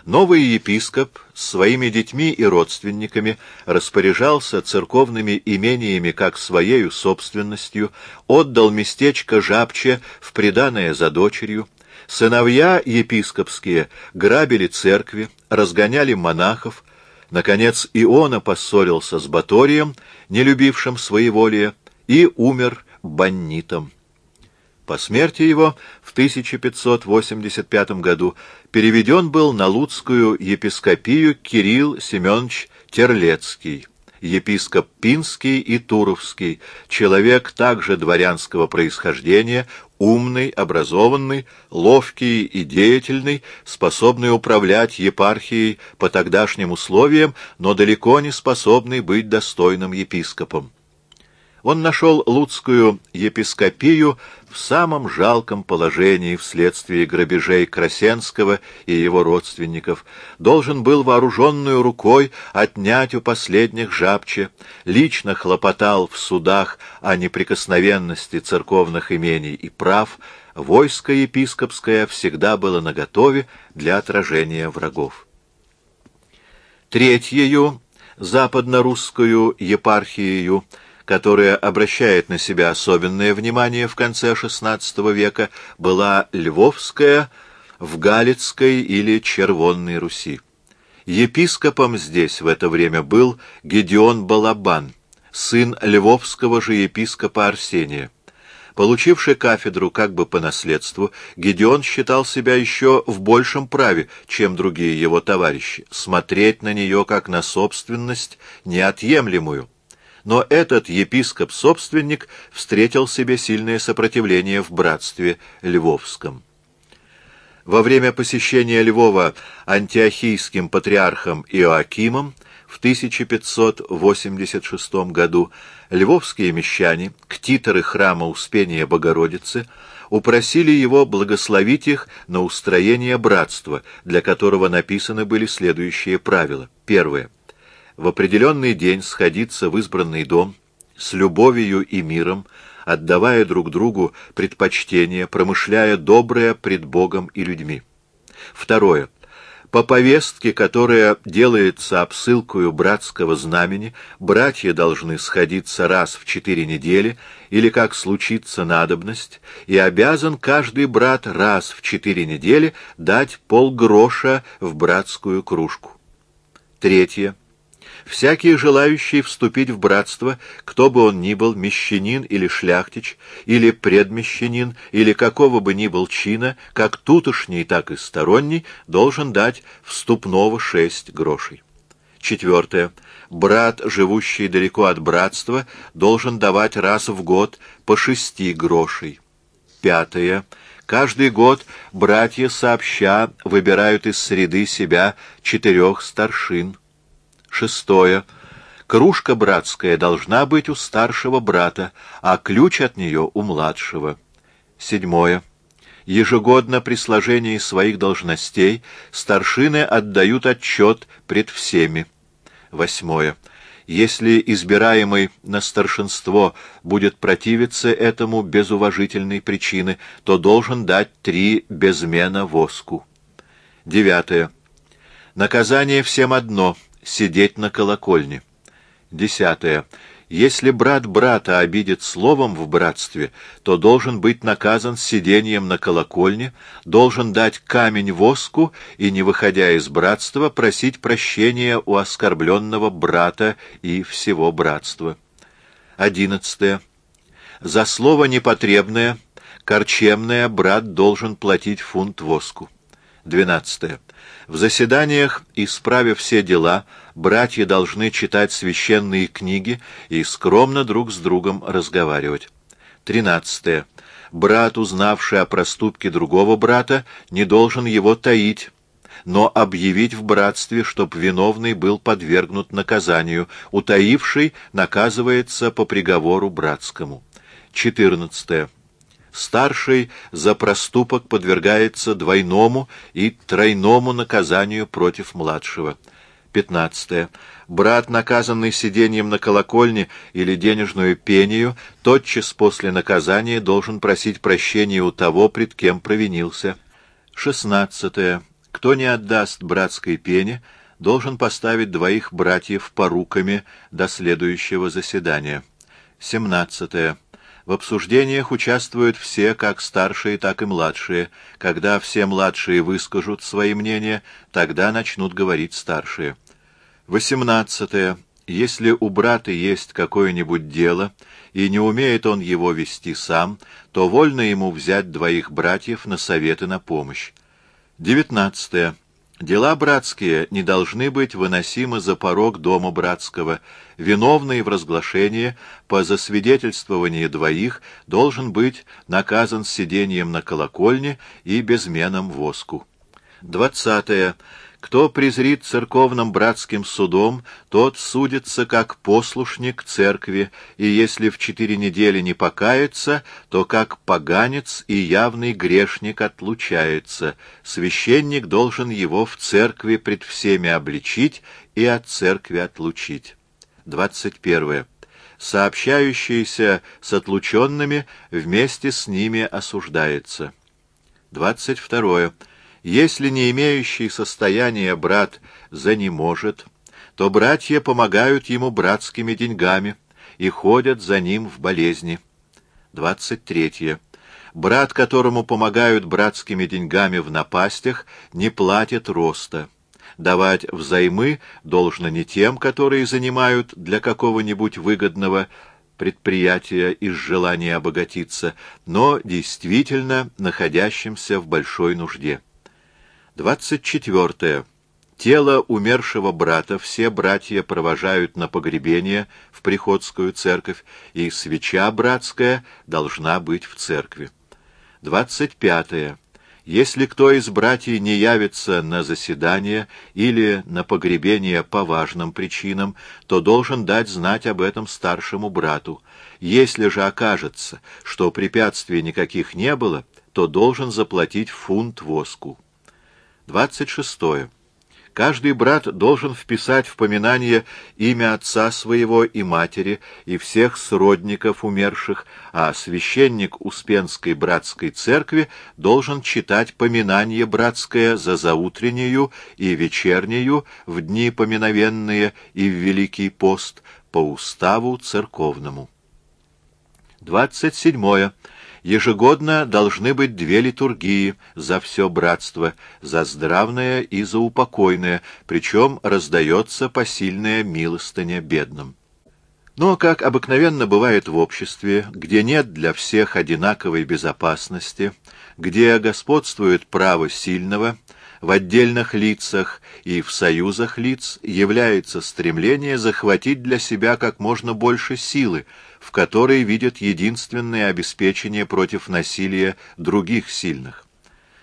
Новый епископ с своими детьми и родственниками распоряжался церковными имениями как своею собственностью, отдал местечко Жабче в приданое за дочерью. Сыновья епископские грабили церкви, разгоняли монахов. Наконец Иона поссорился с Баторием, не любившим своеволия, и умер баннитом. По смерти его в 1585 году переведен был на Луцкую епископию Кирилл Семенович Терлецкий, епископ Пинский и Туровский, человек также дворянского происхождения, умный, образованный, ловкий и деятельный, способный управлять епархией по тогдашним условиям, но далеко не способный быть достойным епископом. Он нашел Луцкую епископию в самом жалком положении вследствие грабежей Красенского и его родственников, должен был вооруженную рукой отнять у последних Жабче, лично хлопотал в судах о неприкосновенности церковных имений и прав, войско епископское всегда было наготове для отражения врагов. Третьею западно-русскую епархиею, которая обращает на себя особенное внимание в конце XVI века, была Львовская в Галицкой или Червонной Руси. Епископом здесь в это время был Гедеон Балабан, сын львовского же епископа Арсения. Получивший кафедру как бы по наследству, Гедеон считал себя еще в большем праве, чем другие его товарищи, смотреть на нее как на собственность неотъемлемую. Но этот епископ-собственник встретил себе сильное сопротивление в братстве Львовском. Во время посещения Львова антиохийским патриархом Иоакимом в 1586 году львовские мещане, ктиторы храма Успения Богородицы, упросили его благословить их на устроение братства, для которого написаны были следующие правила. Первое. В определенный день сходиться в избранный дом с любовью и миром, отдавая друг другу предпочтение, промышляя доброе пред Богом и людьми. Второе. По повестке, которая делается обсылкою братского знамени, братья должны сходиться раз в 4 недели, или как случится надобность, и обязан каждый брат раз в 4 недели дать полгроша в братскую кружку. Третье. Всякий желающий вступить в братство, кто бы он ни был, мещанин или шляхтич, или предмещанин, или какого бы ни был чина, как тутошний, так и сторонний, должен дать вступного 6 грошей. Четвертое. Брат, живущий далеко от братства, должен давать раз в год по 6 грошей. Пятое. Каждый год братья сообща выбирают из среды себя 4 старшин. Шестое. Кружка братская должна быть у старшего брата, а ключ от нее у младшего. Седьмое. Ежегодно при сложении своих должностей старшины отдают отчет пред всеми. Восьмое. Если избираемый на старшинство будет противиться этому без уважительной причины, то должен дать 3 безмена воску. Девятое. Наказание всем одно — сидеть на колокольне. Десятое. Если брат брата обидит словом в братстве, то должен быть наказан сидением на колокольне, должен дать камень воску и, не выходя из братства, просить прощения у оскорбленного брата и всего братства. 11. За слово непотребное, корчемное брат должен платить фунт воску. 12. В заседаниях, исправив все дела, братья должны читать священные книги и скромно друг с другом разговаривать. 13. Брат, узнавший о проступке другого брата, не должен его таить, но объявить в братстве, чтоб виновный был подвергнут наказанию, утаивший наказывается по приговору братскому. 14. Старший за проступок подвергается двойному и тройному наказанию против младшего. 15. Брат, наказанный сидением на колокольне или денежную пению, тотчас после наказания должен просить прощения у того, пред кем провинился. 16. Кто не отдаст братской пене, должен поставить двоих братьев поруками до следующего заседания. 17. В обсуждениях участвуют все, как старшие, так и младшие. Когда все младшие выскажут свои мнения, тогда начнут говорить старшие. 18. Если у брата есть какое-нибудь дело, и не умеет он его вести сам, то вольно ему взять двоих братьев на совет и на помощь. 19. Дела братские не должны быть выносимы за порог дома братского. Виновный в разглашении, по засвидетельствованию двоих, должен быть наказан сидением на колокольне и безменом воску. 20. Кто презрит церковным братским судом, тот судится как послушник церкви, и если в 4 недели не покается, то как поганец и явный грешник отлучается. Священник должен его в церкви пред всеми обличить и от церкви отлучить. 21. Сообщающийся с отлученными вместе с ними осуждается. 22. Если не имеющий состояния брат занеможет, то братья помогают ему братскими деньгами и ходят за ним в болезни. 23. Брат, которому помогают братскими деньгами в напастях, не платит роста. Давать взаймы должно не тем, которые занимают для какого-нибудь выгодного предприятия из желания обогатиться, но действительно находящимся в большой нужде. 24. Тело умершего брата все братья провожают на погребение в приходскую церковь, и свеча братская должна быть в церкви. 25. Если кто из братьев не явится на заседание или на погребение по важным причинам, то должен дать знать об этом старшему брату. Если же окажется, что препятствий никаких не было, то должен заплатить фунт воску. 26. Каждый брат должен вписать в поминание имя отца своего и матери и всех сродников умерших, а священник Успенской братской церкви должен читать поминание братское за заутреннюю и вечернюю в дни поминовенные и в Великий пост по уставу церковному. 27. Ежегодно должны быть 2 литургии за все братство, за здравное и за упокойное, причем раздается посильная милостыня бедным. Но, как обыкновенно бывает в обществе, где нет для всех одинаковой безопасности, где господствует право сильного, в отдельных лицах и в союзах лиц является стремление захватить для себя как можно больше силы, в которой видят единственное обеспечение против насилия других сильных.